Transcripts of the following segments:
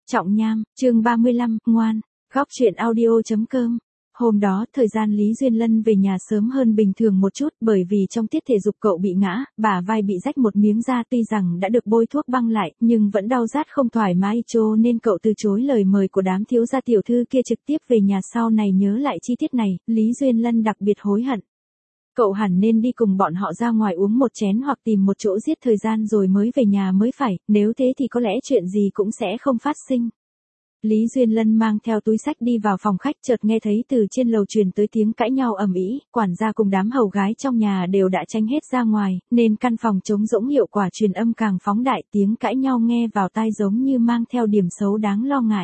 Trọng Nham, chương 35, ngoan, góc truyện audio.com. Hôm đó, thời gian Lý Duyên Lân về nhà sớm hơn bình thường một chút bởi vì trong tiết thể dục cậu bị ngã, bả vai bị rách một miếng da tuy rằng đã được bôi thuốc băng lại, nhưng vẫn đau rát không thoải mái cho nên cậu từ chối lời mời của đám thiếu gia tiểu thư kia trực tiếp về nhà. Sau này nhớ lại chi tiết này, Lý Duyên Lân đặc biệt hối hận. Cậu hẳn nên đi cùng bọn họ ra ngoài uống một chén hoặc tìm một chỗ giết thời gian rồi mới về nhà mới phải, nếu thế thì có lẽ chuyện gì cũng sẽ không phát sinh. Lý Duyên Lân mang theo túi xách đi vào phòng khách, chợt nghe thấy từ trên lầu truyền tới tiếng cãi nhau ầm ĩ, quản gia cùng đám hầu gái trong nhà đều đã tránh hết ra ngoài, nên căn phòng trống rỗng, hiệu quả truyền âm càng phóng đại, tiếng cãi nhau nghe vào tai giống như mang theo điểm xấu đáng lo ngại.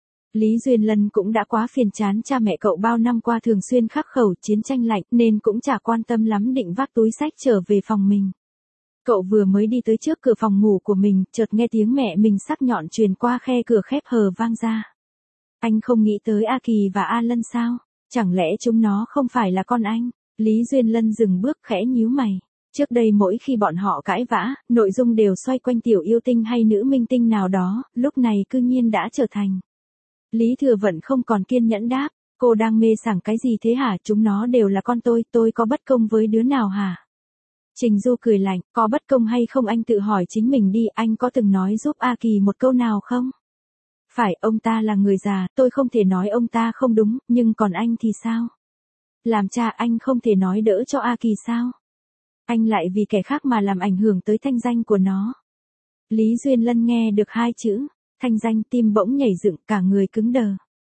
Lý Duyên Lân cũng đã quá phiền chán cha mẹ cậu bao năm qua thường xuyên khắc khẩu chiến tranh lạnh nên cũng chả quan tâm lắm, định vác túi xách trở về phòng mình. Cậu vừa mới đi tới trước cửa phòng ngủ của mình, chợt nghe tiếng mẹ mình sắc nhọn truyền qua khe cửa khép hờ vang ra. Anh không nghĩ tới A Kỳ và A Lân sao? Chẳng lẽ chúng nó không phải là con anh? Lý Duyên Lân dừng bước khẽ nhíu mày. Trước đây mỗi khi bọn họ cãi vã, nội dung đều xoay quanh tiểu yêu tinh hay nữ minh tinh nào đó, lúc này cư nhiên đã trở thành. Lý Thừa Vận không còn kiên nhẫn đáp, cô đang mê sảng cái gì thế hả? Chúng nó đều là con tôi có bất công với đứa nào hả? Trình Du cười lạnh, có bất công hay không anh tự hỏi chính mình đi, anh có từng nói giúp A Kỳ một câu nào không? Phải, ông ta là người già, tôi không thể nói ông ta không đúng, nhưng còn anh thì sao? Làm cha anh không thể nói đỡ cho A Kỳ sao? Anh lại vì kẻ khác mà làm ảnh hưởng tới thanh danh của nó. Lý Duyên Lân nghe được hai chữ, thanh danh, tim bỗng nhảy dựng, cả người cứng đờ.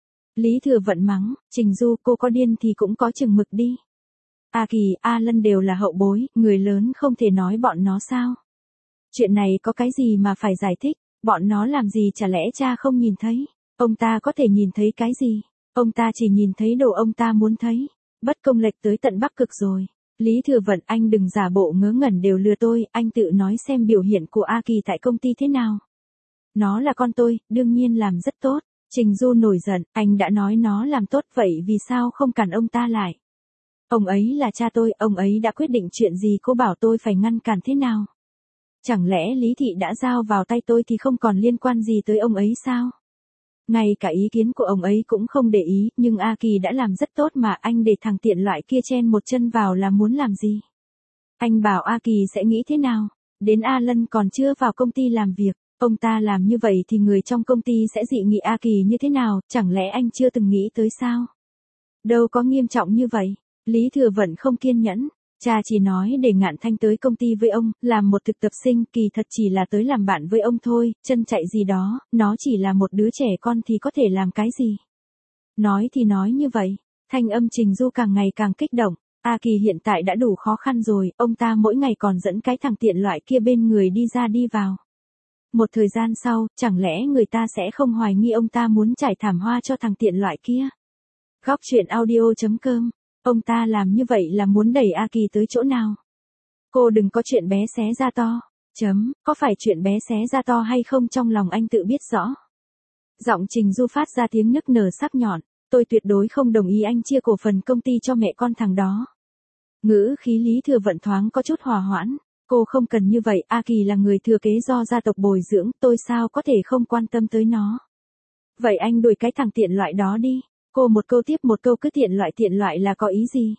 Lý Thừa Vận mắng, Trình Du, cô có điên thì cũng có chừng mực đi. A Kỳ, A Lân đều là hậu bối, người lớn không thể nói bọn nó sao? Chuyện này có cái gì mà phải giải thích, bọn nó làm gì chả lẽ cha không nhìn thấy? Ông ta có thể nhìn thấy cái gì? Ông ta chỉ nhìn thấy đồ ông ta muốn thấy. Bất công lệch tới tận Bắc Cực rồi. Lý Thừa Vận, anh đừng giả bộ ngớ ngẩn đều lừa tôi, anh tự nói xem biểu hiện của A Kỳ tại công ty thế nào. Nó là con tôi, đương nhiên làm rất tốt. Trình Du nổi giận, anh đã nói nó làm tốt vậy vì sao không cản ông ta lại? Ông ấy là cha tôi, ông ấy đã quyết định chuyện gì, cô bảo tôi phải ngăn cản thế nào? Chẳng lẽ Lý Thị đã giao vào tay tôi thì không còn liên quan gì tới ông ấy sao? Ngay cả ý kiến của ông ấy cũng không để ý, nhưng A Kỳ đã làm rất tốt mà, anh để thằng tiện loại kia chen một chân vào là muốn làm gì? Anh bảo A Kỳ sẽ nghĩ thế nào? Đến A Lân còn chưa vào công ty làm việc, ông ta làm như vậy thì người trong công ty sẽ dị nghị A Kỳ như thế nào, chẳng lẽ anh chưa từng nghĩ tới sao? Đâu có nghiêm trọng như vậy. Lý Thừa Vận không kiên nhẫn, cha chỉ nói để Ngạn Thanh tới công ty với ông, làm một thực tập sinh, kỳ thật chỉ là tới làm bạn với ông thôi, chân chạy gì đó, nó chỉ là một đứa trẻ con thì có thể làm cái gì. Nói thì nói như vậy, thanh âm Trình Du càng ngày càng kích động, A Kỳ hiện tại đã đủ khó khăn rồi, ông ta mỗi ngày còn dẫn cái thằng tiện loại kia bên người đi ra đi vào. Một thời gian sau, chẳng lẽ người ta sẽ không hoài nghi ông ta muốn trải thảm hoa cho thằng tiện loại kia? Góc truyện audio.com. Ông ta làm như vậy là muốn đẩy A Kỳ tới chỗ nào? Cô đừng có chuyện bé xé ra to. Có phải chuyện bé xé ra to hay không trong lòng anh tự biết rõ. Giọng Trình Du phát ra tiếng nức nở sắc nhọn. Tôi tuyệt đối không đồng ý anh chia cổ phần công ty cho mẹ con thằng đó. Ngữ khí Lý Thừa Vận thoáng có chút hòa hoãn. Cô không cần như vậy, A Kỳ là người thừa kế do gia tộc bồi dưỡng, tôi sao có thể không quan tâm tới nó. Vậy anh đuổi cái thằng tiện loại đó đi. Cô một câu tiếp một câu cứ tiện loại là có ý gì?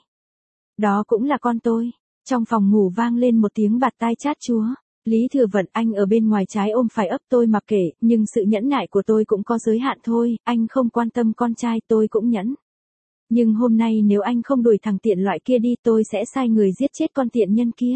Đó cũng là con tôi. Trong phòng ngủ vang lên một tiếng bạt tai chát chúa. Lý Thừa Vận, anh ở bên ngoài trái ôm phải ấp tôi mặc kệ, nhưng sự nhẫn nại của tôi cũng có giới hạn thôi, anh không quan tâm con trai tôi cũng nhẫn. Nhưng hôm nay nếu anh không đuổi thằng tiện loại kia đi tôi sẽ sai người giết chết con tiện nhân kia.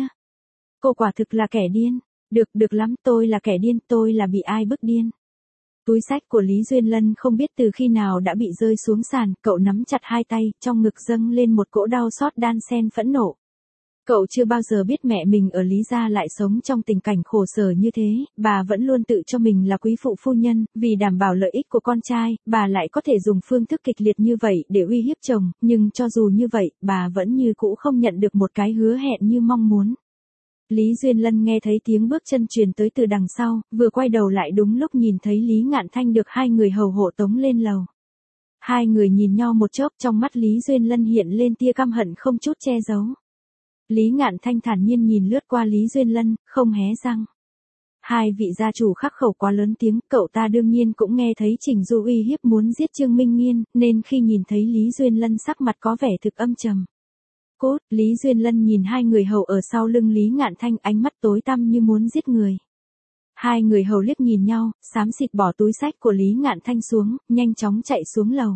Cô quả thực là kẻ điên. Được lắm, tôi là kẻ điên, tôi là bị ai bức điên. Túi xách của Lý Duyên Lân không biết từ khi nào đã bị rơi xuống sàn, cậu nắm chặt hai tay, trong ngực dâng lên một cỗ đau xót đan xen phẫn nộ. Cậu chưa bao giờ biết mẹ mình ở Lý gia lại sống trong tình cảnh khổ sở như thế, bà vẫn luôn tự cho mình là quý phụ phu nhân, vì đảm bảo lợi ích của con trai, bà lại có thể dùng phương thức kịch liệt như vậy để uy hiếp chồng, nhưng cho dù như vậy, bà vẫn như cũ không nhận được một cái hứa hẹn như mong muốn. Lý Duyên Lân nghe thấy tiếng bước chân truyền tới từ đằng sau, vừa quay đầu lại đúng lúc nhìn thấy Lý Ngạn Thanh được hai người hầu hộ tống lên lầu. Hai người nhìn nhau một chốc, trong mắt Lý Duyên Lân hiện lên tia căm hận không chút che giấu. Lý Ngạn Thanh thản nhiên nhìn lướt qua Lý Duyên Lân, không hé răng. Hai vị gia chủ khắc khẩu quá lớn tiếng, cậu ta đương nhiên cũng nghe thấy Trình Du uy hiếp muốn giết Trương Minh Nghiên, nên khi nhìn thấy Lý Duyên Lân sắc mặt có vẻ thực âm trầm. Cốt, Lý Duyên Lân nhìn hai người hầu ở sau lưng Lý Ngạn Thanh, ánh mắt tối tăm như muốn giết người. Hai người hầu liếc nhìn nhau, xám xịt bỏ túi xách của Lý Ngạn Thanh xuống, nhanh chóng chạy xuống lầu.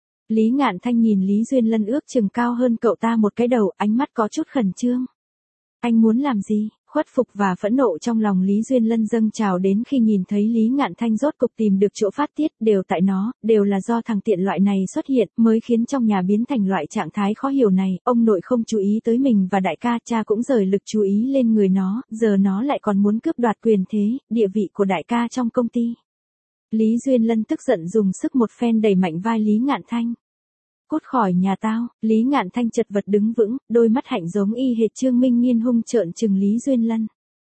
Lý Ngạn Thanh nhìn Lý Duyên Lân ước chừng cao hơn cậu ta một cái đầu, ánh mắt có chút khẩn trương. Anh muốn làm gì? Khuất phục và phẫn nộ trong lòng Lý Duyên Lân dâng trào đến khi nhìn thấy Lý Ngạn Thanh rốt cục tìm được chỗ phát tiết, đều tại nó, đều là do thằng tiện loại này xuất hiện, mới khiến trong nhà biến thành loại trạng thái khó hiểu này, ông nội không chú ý tới mình và đại ca, cha cũng rời lực chú ý lên người nó, giờ nó lại còn muốn cướp đoạt quyền thế, địa vị của đại ca trong công ty. Lý Duyên Lân tức giận dùng sức một phen đẩy mạnh vai Lý Ngạn Thanh. Cút khỏi nhà tao. Lý Ngạn Thanh chật vật đứng vững, đôi mắt hạnh giống y hệt Trương Minh Nghiên hung trợn trừng Lý Duyên Lân.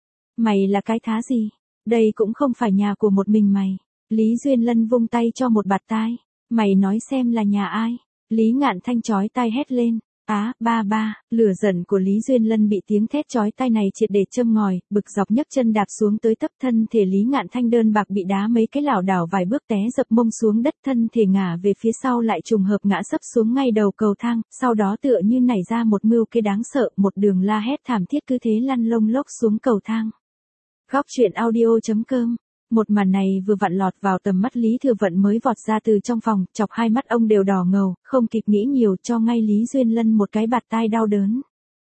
Mày là cái thá gì? Đây cũng không phải nhà của một mình mày. Lý Duyên Lân vung tay cho một bạt tai. Mày nói xem là nhà ai? Lý Ngạn Thanh chói tai hét lên. Ba, lửa giận của Lý Duyên Lân bị tiếng thét chói tai này triệt để châm ngòi, bực dọc nhấc chân đạp xuống tới tấp, thân thể Lý Ngạn Thanh đơn bạc bị đá mấy cái lảo đảo vài bước té dập mông xuống đất, thân thể ngả về phía sau lại trùng hợp ngã sấp xuống ngay đầu cầu thang, sau đó tựa như nảy ra một mưu kê đáng sợ, một đường la hét thảm thiết cứ thế lăn lông lốc xuống cầu thang. Góc truyện audio.com. Một màn này vừa vặn lọt vào tầm mắt Lý Thừa Vận mới vọt ra từ trong phòng, chọc hai mắt ông đều đỏ ngầu, không kịp nghĩ nhiều cho ngay Lý Duyên Lân một cái bạt tai đau đớn.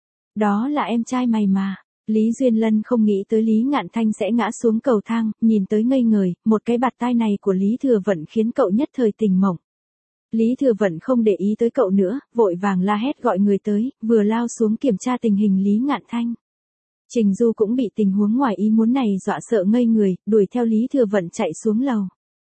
Đó là em trai mày mà. Lý Duyên Lân không nghĩ tới Lý Ngạn Thanh sẽ ngã xuống cầu thang, nhìn tới ngây người, một cái bạt tai này của Lý Thừa Vận khiến cậu nhất thời tỉnh mộng. Lý Thừa Vận không để ý tới cậu nữa, vội vàng la hét gọi người tới, vừa lao xuống kiểm tra tình hình Lý Ngạn Thanh. Trình Du cũng bị tình huống ngoài ý muốn này dọa sợ ngây người, đuổi theo Lý Thừa Vận chạy xuống lầu.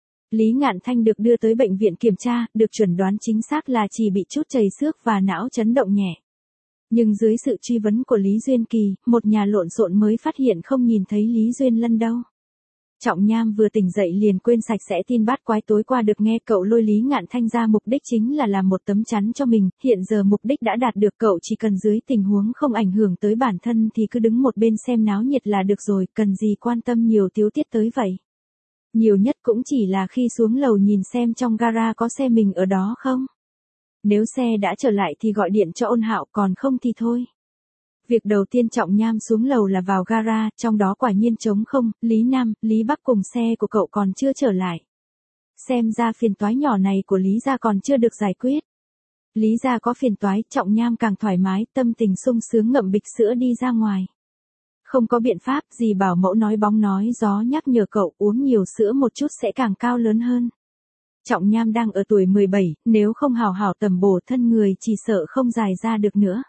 Lý Ngạn Thanh được đưa tới bệnh viện kiểm tra, được chuẩn đoán chính xác là chỉ bị chút chảy xước và não chấn động nhẹ. Nhưng dưới sự truy vấn của Lý Duyên Kỳ, một nhà lộn xộn mới phát hiện không nhìn thấy Lý Duyên Lân đâu. Trọng Nham vừa tỉnh dậy liền quên sạch sẽ tin bát quái tối qua được nghe, cậu lôi Lý Ngạn Thanh ra mục đích chính là làm một tấm chắn cho mình, hiện giờ mục đích đã đạt được, cậu chỉ cần dưới tình huống không ảnh hưởng tới bản thân thì cứ đứng một bên xem náo nhiệt là được rồi, cần gì quan tâm nhiều tiếu tiết tới vậy. Nhiều nhất cũng chỉ là khi xuống lầu nhìn xem trong gara có xe mình ở đó không. Nếu xe đã trở lại thì gọi điện cho Ôn Hạo, còn không thì thôi. Việc đầu tiên Trọng Nham xuống lầu là vào gara, trong đó quả nhiên trống không, Lý Nam, Lý Bắc cùng xe của cậu còn chưa trở lại. Xem ra phiền toái nhỏ này của Lý gia còn chưa được giải quyết. Lý gia có phiền toái, Trọng Nham càng thoải mái, tâm tình sung sướng ngậm bịch sữa đi ra ngoài. Không có biện pháp gì, bảo mẫu nói bóng nói gió nhắc nhở cậu uống nhiều sữa một chút sẽ càng cao lớn hơn. Trọng Nham đang ở tuổi 17, nếu không hào hảo tầm bổ thân người chỉ sợ không dài ra được nữa.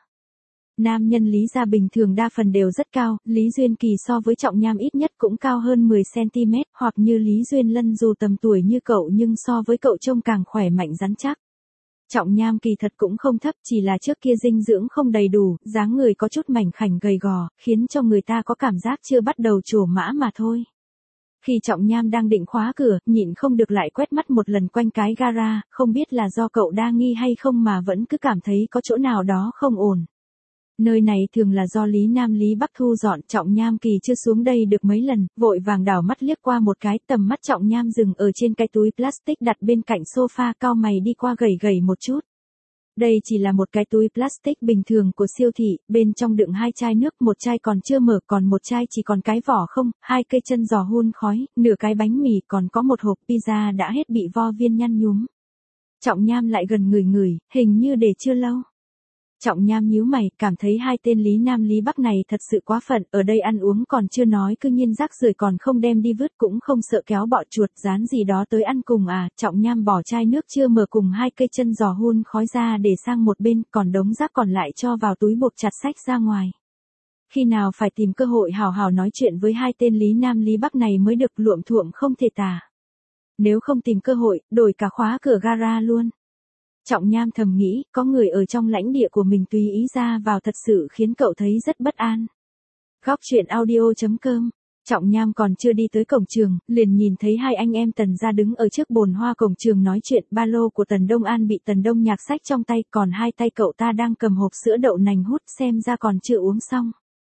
Nam nhân Lý gia bình thường đa phần đều rất cao, Lý Duyên Kỳ so với Trọng Nham ít nhất cũng cao hơn 10cm, hoặc như Lý Duyên Lân dù tầm tuổi như cậu nhưng so với cậu trông càng khỏe mạnh rắn chắc. Trọng Nham kỳ thật cũng không thấp, chỉ là trước kia dinh dưỡng không đầy đủ, dáng người có chút mảnh khảnh gầy gò, khiến cho người ta có cảm giác chưa bắt đầu trổ mã mà thôi. Khi Trọng Nham đang định khóa cửa, nhịn không được lại quét mắt một lần quanh cái gara, không biết là do cậu đa nghi hay không mà vẫn cứ cảm thấy có chỗ nào đó không ổn. Nơi này thường là do Lý Nam Lý Bắc thu dọn, Trọng Nham Kỳ chưa xuống đây được mấy lần, vội vàng đảo mắt liếc qua một cái, tầm mắt Trọng Nham dừng ở trên cái túi plastic đặt bên cạnh sofa, cau mày đi qua gẩy gẩy một chút. Đây chỉ là một cái túi plastic bình thường của siêu thị, bên trong đựng 2 chai nước, một chai còn chưa mở, còn một chai chỉ còn cái vỏ không, 2 cây chân giò hun khói, nửa cái bánh mì, còn có một hộp pizza đã hết bị vo viên nhăn nhúm. Trọng Nham lại gần ngửi, hình như để chưa lâu. Trọng Nham nhíu mày, cảm thấy hai tên Lý Nam Lý Bắc này thật sự quá phận, ở đây ăn uống còn chưa nói cư nhiên rác rưởi còn không đem đi vứt, cũng không sợ kéo bọ chuột dán gì đó tới ăn cùng à. Trọng Nham bỏ chai nước chưa mở cùng 2 cây chân giò hun khói ra để sang một bên, còn đống rác còn lại cho vào túi bột chặt xách ra ngoài. Khi nào phải tìm cơ hội hào hào nói chuyện với hai tên Lý Nam Lý Bắc này mới được, luộm thuộm không thể tả. Nếu không tìm cơ hội, đổi cả khóa cửa gara luôn. Trọng Nham thầm nghĩ, có người ở trong lãnh địa của mình tùy ý ra vào thật sự khiến cậu thấy rất bất an. Góc truyện audio.com. Trọng Nham còn chưa đi tới cổng trường, liền nhìn thấy hai anh em Tần gia đứng ở trước bồn hoa cổng trường nói chuyện, ba lô của Tần Đông An bị Tần Đông Nhạc xách trong tay, còn hai tay cậu ta đang cầm hộp sữa đậu nành hút, xem ra còn chưa uống xong.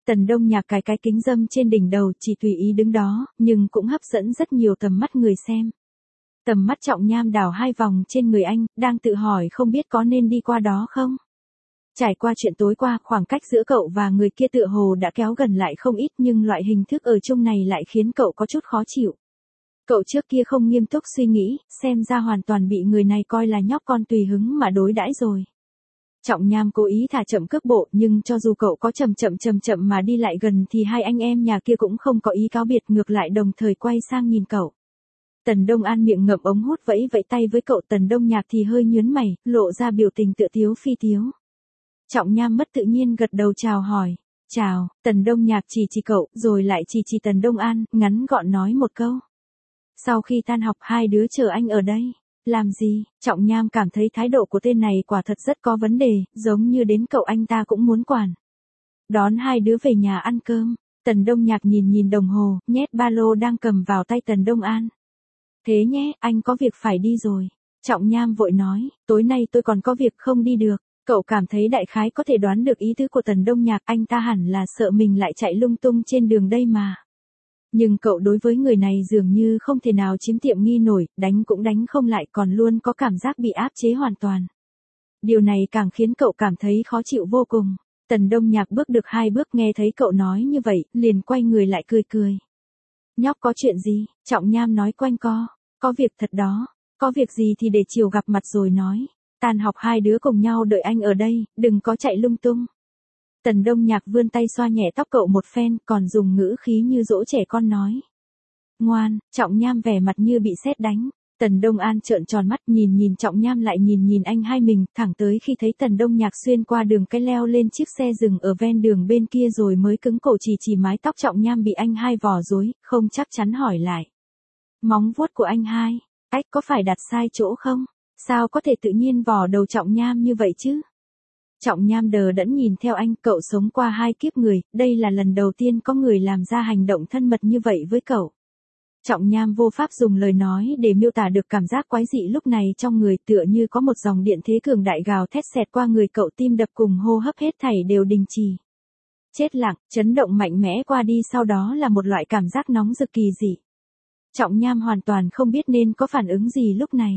Tần Đông Nhạc cái kính râm trên đỉnh đầu chỉ tùy ý đứng đó, nhưng cũng hấp dẫn rất nhiều tầm mắt người xem. Tầm mắt Trọng Nham đảo 2 vòng trên người anh, đang tự hỏi không biết có nên đi qua đó không. Trải qua chuyện tối qua, khoảng cách giữa cậu và người kia tựa hồ đã kéo gần lại không ít, nhưng loại hình thức ở chung này lại khiến cậu có chút khó chịu. Cậu trước kia không nghiêm túc suy nghĩ, xem ra hoàn toàn bị người này coi là nhóc con tùy hứng mà đối đãi rồi. Trọng Nham cố ý thả chậm cước bộ, nhưng cho dù cậu có chậm chậm mà đi lại gần thì hai anh em nhà kia cũng không có ý cáo biệt, ngược lại đồng thời quay sang nhìn cậu. Tần Đông An miệng ngậm ống hút vẫy tay với cậu, Tần Đông Nhạc thì hơi nhướng mày, lộ ra biểu tình tựa tiếu phi tiếu. Trọng Nham mất tự nhiên gật đầu chào hỏi. Chào, Tần Đông Nhạc chỉ cậu, rồi lại chỉ Tần Đông An, ngắn gọn nói một câu. Sau khi tan học hai đứa chờ anh ở đây. Làm gì? Trọng Nham cảm thấy thái độ của tên này quả thật rất có vấn đề, giống như đến cậu anh ta cũng muốn quản. Đón hai đứa về nhà ăn cơm. Tần Đông Nhạc nhìn đồng hồ, nhét ba lô đang cầm vào tay Tần Đông An. Thế nhé, anh có việc phải đi rồi. Trọng Nham vội nói, tối nay tôi còn có việc không đi được. Cậu cảm thấy đại khái có thể đoán được ý tứ của Tần Đông Nhạc, anh ta hẳn là sợ mình lại chạy lung tung trên đường đây mà. Nhưng cậu đối với người này dường như không thể nào chiếm tiện nghi nổi, đánh cũng đánh không lại, còn luôn có cảm giác bị áp chế hoàn toàn. Điều này càng khiến cậu cảm thấy khó chịu vô cùng. Tần Đông Nhạc bước được 2 bước, nghe thấy cậu nói như vậy, liền quay người lại cười. Nhóc có chuyện gì? Trọng Nham nói quanh co. Có việc thật đó. Có việc gì thì để chiều gặp mặt rồi nói. Tan học hai đứa cùng nhau đợi anh ở đây, đừng có chạy lung tung. Tần Đông Nhạc vươn tay xoa nhẹ tóc cậu một phen, còn dùng ngữ khí như dỗ trẻ con nói. Ngoan. Trọng Nham vẻ mặt như bị sét đánh. Tần Đông An trợn tròn mắt, nhìn Trọng Nham lại nhìn anh hai mình, thẳng tới khi thấy Tần Đông Nhạc xuyên qua đường cái leo lên chiếc xe dừng ở ven đường bên kia rồi mới cứng cổ chỉ mái tóc Trọng Nham bị anh hai vò rối, không chắc chắn hỏi lại. Móng vuốt của anh hai, có phải đặt sai chỗ không? Sao có thể tự nhiên vò đầu Trọng Nham như vậy chứ? Trọng Nham đờ đẫn nhìn theo anh, cậu sống qua 2 kiếp người, đây là lần đầu tiên có người làm ra hành động thân mật như vậy với cậu. Trọng Nham vô pháp dùng lời nói để miêu tả được cảm giác quái dị lúc này trong người, tựa như có một dòng điện thế cường đại gào thét xẹt qua người cậu, tim đập cùng hô hấp hết thảy đều đình trì. Chết lặng, chấn động mạnh mẽ qua đi, sau đó là một loại cảm giác nóng rực kỳ dị. Trọng Nham hoàn toàn không biết nên có phản ứng gì lúc này.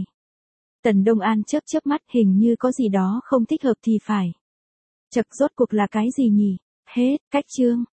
Tần Đông An chớp mắt, hình như có gì đó không thích hợp thì phải. Chậc, rốt cuộc là cái gì nhỉ? Hết, cách chương.